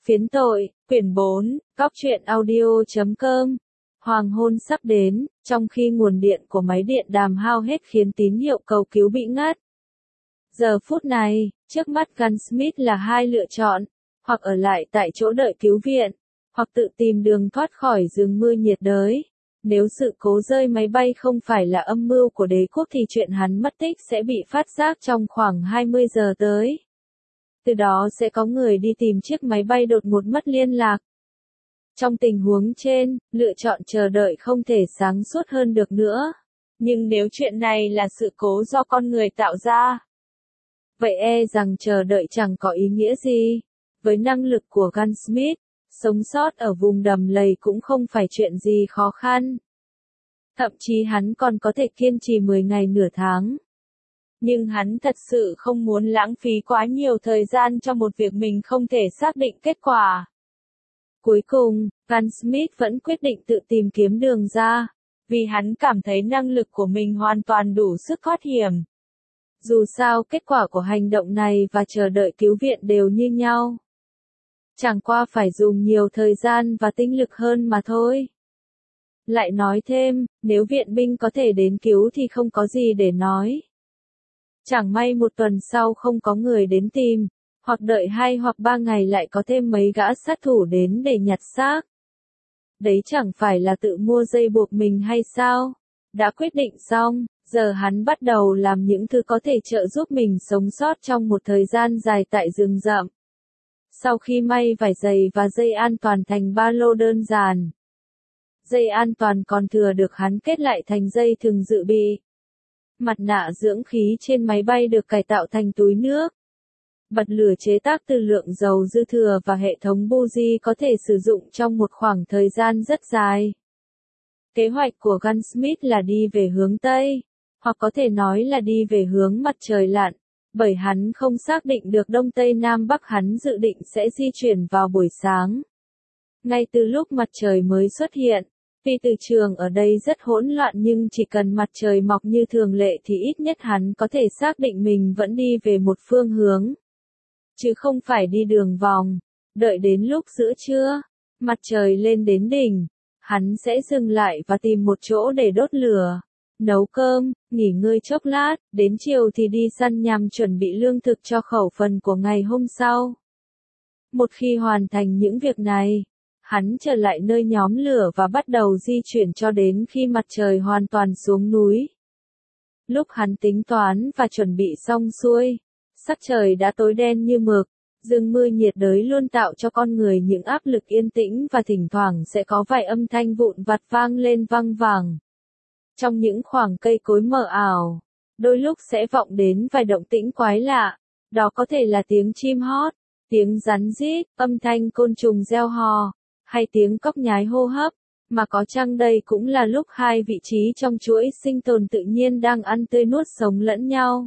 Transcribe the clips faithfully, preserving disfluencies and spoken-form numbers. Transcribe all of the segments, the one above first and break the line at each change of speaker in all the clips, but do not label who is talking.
Phiến tội, quyển bốn, góc truyện audio chấm com. Hoàng hôn sắp đến, trong khi nguồn điện của máy điện đàm hao hết khiến tín hiệu cầu cứu bị ngắt. Giờ phút này, trước mắt Gunsmith là hai lựa chọn, hoặc ở lại tại chỗ đợi cứu viện, hoặc tự tìm đường thoát khỏi rừng mưa nhiệt đới. Nếu sự cố rơi máy bay không phải là âm mưu của đế quốc thì chuyện hắn mất tích sẽ bị phát giác trong khoảng hai mươi giờ tới. Từ đó sẽ có người đi tìm chiếc máy bay đột ngột mất liên lạc. Trong tình huống trên, lựa chọn chờ đợi không thể sáng suốt hơn được nữa. Nhưng nếu chuyện này là sự cố do con người tạo ra, vậy e rằng chờ đợi chẳng có ý nghĩa gì. Với năng lực của Gunsmith, sống sót ở vùng đầm lầy cũng không phải chuyện gì khó khăn. Thậm chí hắn còn có thể kiên trì mười ngày nửa tháng. Nhưng hắn thật sự không muốn lãng phí quá nhiều thời gian cho một việc mình không thể xác định kết quả. Cuối cùng, Gunsmith vẫn quyết định tự tìm kiếm đường ra, vì hắn cảm thấy năng lực của mình hoàn toàn đủ sức thoát hiểm. Dù sao kết quả của hành động này và chờ đợi cứu viện đều như nhau. Chẳng qua phải dùng nhiều thời gian và tinh lực hơn mà thôi. Lại nói thêm, nếu viện binh có thể đến cứu thì không có gì để nói. Chẳng may một tuần sau không có người đến tìm, hoặc đợi hai hoặc ba ngày lại có thêm mấy gã sát thủ đến để nhặt xác. Đấy chẳng phải là tự mua dây buộc mình hay sao? Đã quyết định xong, giờ hắn bắt đầu làm những thứ có thể trợ giúp mình sống sót trong một thời gian dài tại rừng rậm. Sau khi may vải giày và dây an toàn thành ba lô đơn giản, dây an toàn còn thừa được hắn kết lại thành dây thừng dự bị. Mặt nạ dưỡng khí trên máy bay được cải tạo thành túi nước. Bật lửa chế tác từ lượng dầu dư thừa và hệ thống buji có thể sử dụng trong một khoảng thời gian rất dài. Kế hoạch của Gunsmith là đi về hướng Tây, hoặc có thể nói là đi về hướng mặt trời lặn, bởi hắn không xác định được Đông Tây Nam Bắc. Hắn dự định sẽ di chuyển vào buổi sáng, ngay từ lúc mặt trời mới xuất hiện. Vì từ trường ở đây rất hỗn loạn nhưng chỉ cần mặt trời mọc như thường lệ thì ít nhất hắn có thể xác định mình vẫn đi về một phương hướng, chứ không phải đi đường vòng. Đợi đến lúc giữa trưa, mặt trời lên đến đỉnh, hắn sẽ dừng lại và tìm một chỗ để đốt lửa, nấu cơm, nghỉ ngơi chốc lát, đến chiều thì đi săn nhằm chuẩn bị lương thực cho khẩu phần của ngày hôm sau. Một khi hoàn thành những việc này, hắn trở lại nơi nhóm lửa và bắt đầu di chuyển cho đến khi mặt trời hoàn toàn xuống núi. Lúc hắn tính toán và chuẩn bị xong xuôi, sắc trời đã tối đen như mực. Rừng mưa nhiệt đới luôn tạo cho con người những áp lực yên tĩnh và thỉnh thoảng sẽ có vài âm thanh vụn vặt vang lên văng vẳng. Trong những khoảng cây cối mờ ảo, đôi lúc sẽ vọng đến vài động tĩnh quái lạ. Đó có thể là tiếng chim hót, tiếng rắn rít, âm thanh côn trùng reo hò, hay tiếng cóc nhái hô hấp. Mà có chăng đây cũng là lúc hai vị trí trong chuỗi sinh tồn tự nhiên đang ăn tươi nuốt sống lẫn nhau.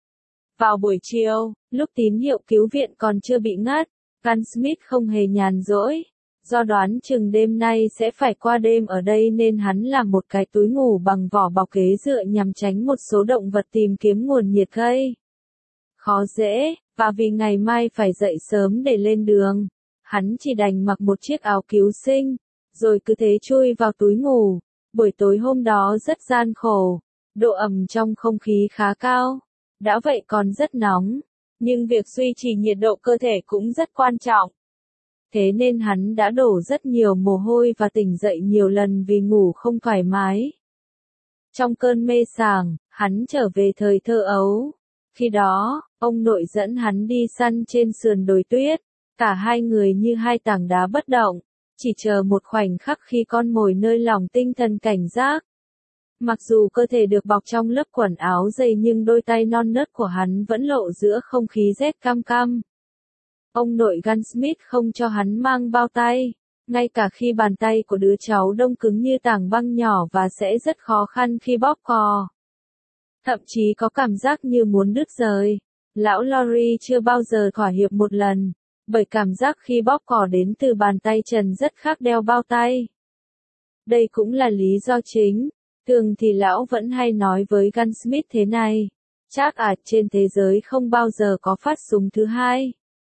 Vào buổi chiều, lúc tín hiệu cứu viện còn chưa bị ngắt, Gunsmith không hề nhàn rỗi. Do đoán chừng đêm nay sẽ phải qua đêm ở đây nên hắn làm một cái túi ngủ bằng vỏ bọc ghế dựa nhằm tránh một số động vật tìm kiếm nguồn nhiệt gây khó dễ, và vì ngày mai phải dậy sớm để lên đường, hắn chỉ đành mặc một chiếc áo cứu sinh, rồi cứ thế chui vào túi ngủ. Buổi tối hôm đó rất gian khổ, độ ẩm trong không khí khá cao. Đã vậy còn rất nóng, nhưng việc duy trì nhiệt độ cơ thể cũng rất quan trọng. Thế nên hắn đã đổ rất nhiều mồ hôi và tỉnh dậy nhiều lần vì ngủ không thoải mái. Trong cơn mê sảng, hắn trở về thời thơ ấu. Khi đó, ông nội dẫn hắn đi săn trên sườn đồi tuyết. Cả hai người như hai tảng đá bất động, chỉ chờ một khoảnh khắc khi con mồi nơi lòng tinh thần cảnh giác. Mặc dù cơ thể được bọc trong lớp quần áo dày nhưng đôi tay non nớt của hắn vẫn lộ giữa không khí rét cam cam. Ông nội Gunsmith không cho hắn mang bao tay, ngay cả khi bàn tay của đứa cháu đông cứng như tảng băng nhỏ và sẽ rất khó khăn khi bóp cò. Thậm chí có cảm giác như muốn đứt rời. Lão Lori chưa bao giờ thỏa hiệp một lần, bởi cảm giác khi bóp cò đến từ bàn tay trần rất khác đeo bao tay. Đây cũng là lý do chính. Thường thì lão vẫn hay nói với Gunsmith thế này, chắc à trên thế giới không bao giờ có phát súng thứ hai.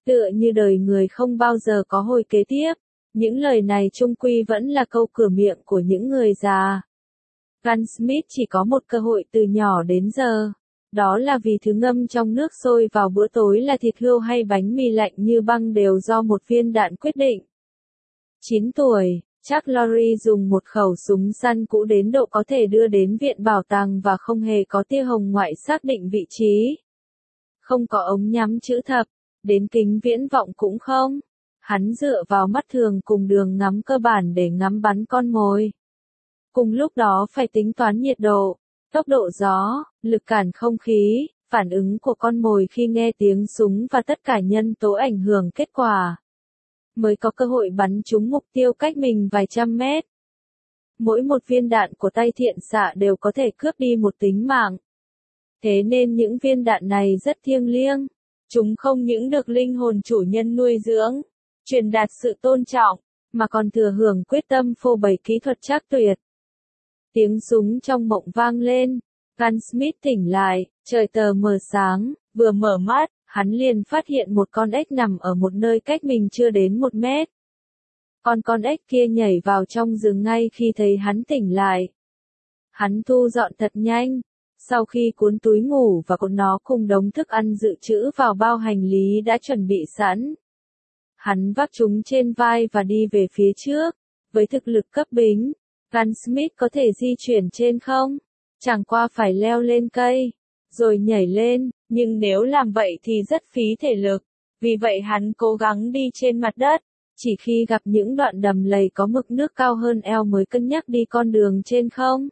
Tựa như đời người không bao giờ có hồi kế tiếp, những lời này chung quy vẫn là câu cửa miệng của những người già. Gunsmith chỉ có một cơ hội từ nhỏ đến giờ. Đó là vì thứ ngâm trong nước sôi vào bữa tối là thịt hươu hay bánh mì lạnh như băng đều do một viên đạn quyết định. chín tuổi, Chuck Lorre dùng một khẩu súng săn cũ đến độ có thể đưa đến viện bảo tàng và không hề có tia hồng ngoại xác định vị trí. Không có ống nhắm chữ thập, đến kính viễn vọng cũng không. Hắn dựa vào mắt thường cùng đường ngắm cơ bản để ngắm bắn con mồi. Cùng lúc đó phải tính toán nhiệt độ, tốc độ gió, lực cản không khí, phản ứng của con mồi khi nghe tiếng súng và tất cả nhân tố ảnh hưởng kết quả. Mới có cơ hội bắn trúng mục tiêu cách mình vài trăm mét. Mỗi một viên đạn của tay thiện xạ đều có thể cướp đi một tính mạng. Thế nên những viên đạn này rất thiêng liêng. Chúng không những được linh hồn chủ nhân nuôi dưỡng, truyền đạt sự tôn trọng, mà còn thừa hưởng quyết tâm phô bày kỹ thuật trác tuyệt. Tiếng súng trong mộng vang lên, Gunsmith tỉnh lại, trời tờ mờ sáng, vừa mở mắt, hắn liền phát hiện một con ếch nằm ở một nơi cách mình chưa đến một mét. Còn con ếch kia nhảy vào trong giường ngay khi thấy hắn tỉnh lại. Hắn thu dọn thật nhanh, sau khi cuốn túi ngủ và cuốn nó cùng đống thức ăn dự trữ vào bao hành lý đã chuẩn bị sẵn. Hắn vác chúng trên vai và đi về phía trước, với thực lực cấp bính. Gunsmith có thể di chuyển trên không, chẳng qua phải leo lên cây, rồi nhảy lên, nhưng nếu làm vậy thì rất phí thể lực, vì vậy hắn cố gắng đi trên mặt đất, chỉ khi gặp những đoạn đầm lầy có mực nước cao hơn eo mới cân nhắc đi con đường trên không.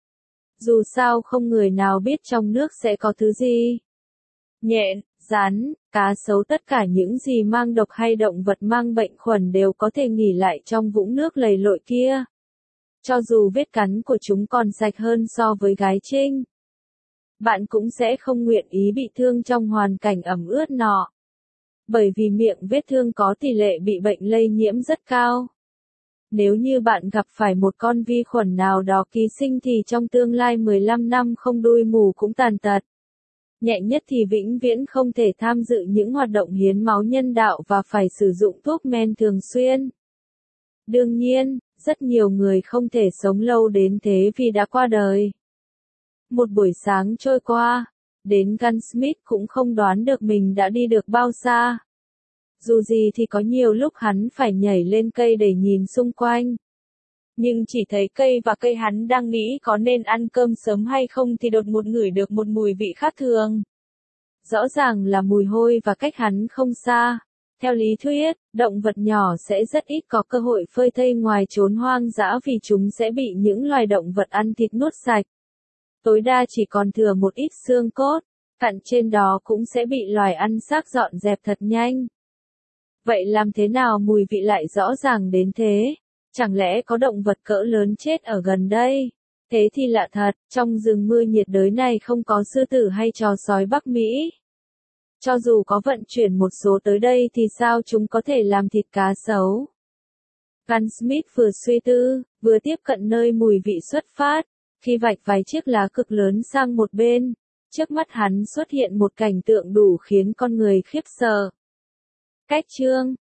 Dù sao không người nào biết trong nước sẽ có thứ gì. Nhện, rắn, cá sấu tất cả những gì mang độc hay động vật mang bệnh khuẩn đều có thể nghỉ lại trong vũng nước lầy lội kia. Cho dù vết cắn của chúng còn sạch hơn so với gái trinh. Bạn cũng sẽ không nguyện ý bị thương trong hoàn cảnh ẩm ướt nọ. Bởi vì miệng vết thương có tỷ lệ bị bệnh lây nhiễm rất cao. Nếu như bạn gặp phải một con vi khuẩn nào đó ký sinh thì trong tương lai mười lăm năm không đuôi mù cũng tàn tật. Nhẹ nhất thì vĩnh viễn không thể tham dự những hoạt động hiến máu nhân đạo và phải sử dụng thuốc men thường xuyên. Đương nhiên, rất nhiều người không thể sống lâu đến thế vì đã qua đời. Một buổi sáng trôi qua, đến Gunsmith cũng không đoán được mình đã đi được bao xa. Dù gì thì có nhiều lúc hắn phải nhảy lên cây để nhìn xung quanh. Nhưng chỉ thấy cây và cây hắn đang nghĩ có nên ăn cơm sớm hay không thì đột ngột ngửi được một mùi vị khác thường. Rõ ràng là mùi hôi và cách hắn không xa. Theo lý thuyết, động vật nhỏ sẽ rất ít có cơ hội phơi thây ngoài chốn hoang dã vì chúng sẽ bị những loài động vật ăn thịt nuốt sạch. Tối đa chỉ còn thừa một ít xương cốt, cặn trên đó cũng sẽ bị loài ăn xác dọn dẹp thật nhanh. Vậy làm thế nào mùi vị lại rõ ràng đến thế? Chẳng lẽ có động vật cỡ lớn chết ở gần đây? Thế thì lạ thật, trong rừng mưa nhiệt đới này không có sư tử hay chó sói Bắc Mỹ. Cho dù có vận chuyển một số tới đây thì sao chúng có thể làm thịt cá sấu? Gunsmith vừa suy tư, vừa tiếp cận nơi mùi vị xuất phát, khi vạch vài chiếc lá cực lớn sang một bên, trước mắt hắn xuất hiện một cảnh tượng đủ khiến con người khiếp sợ. Cách chương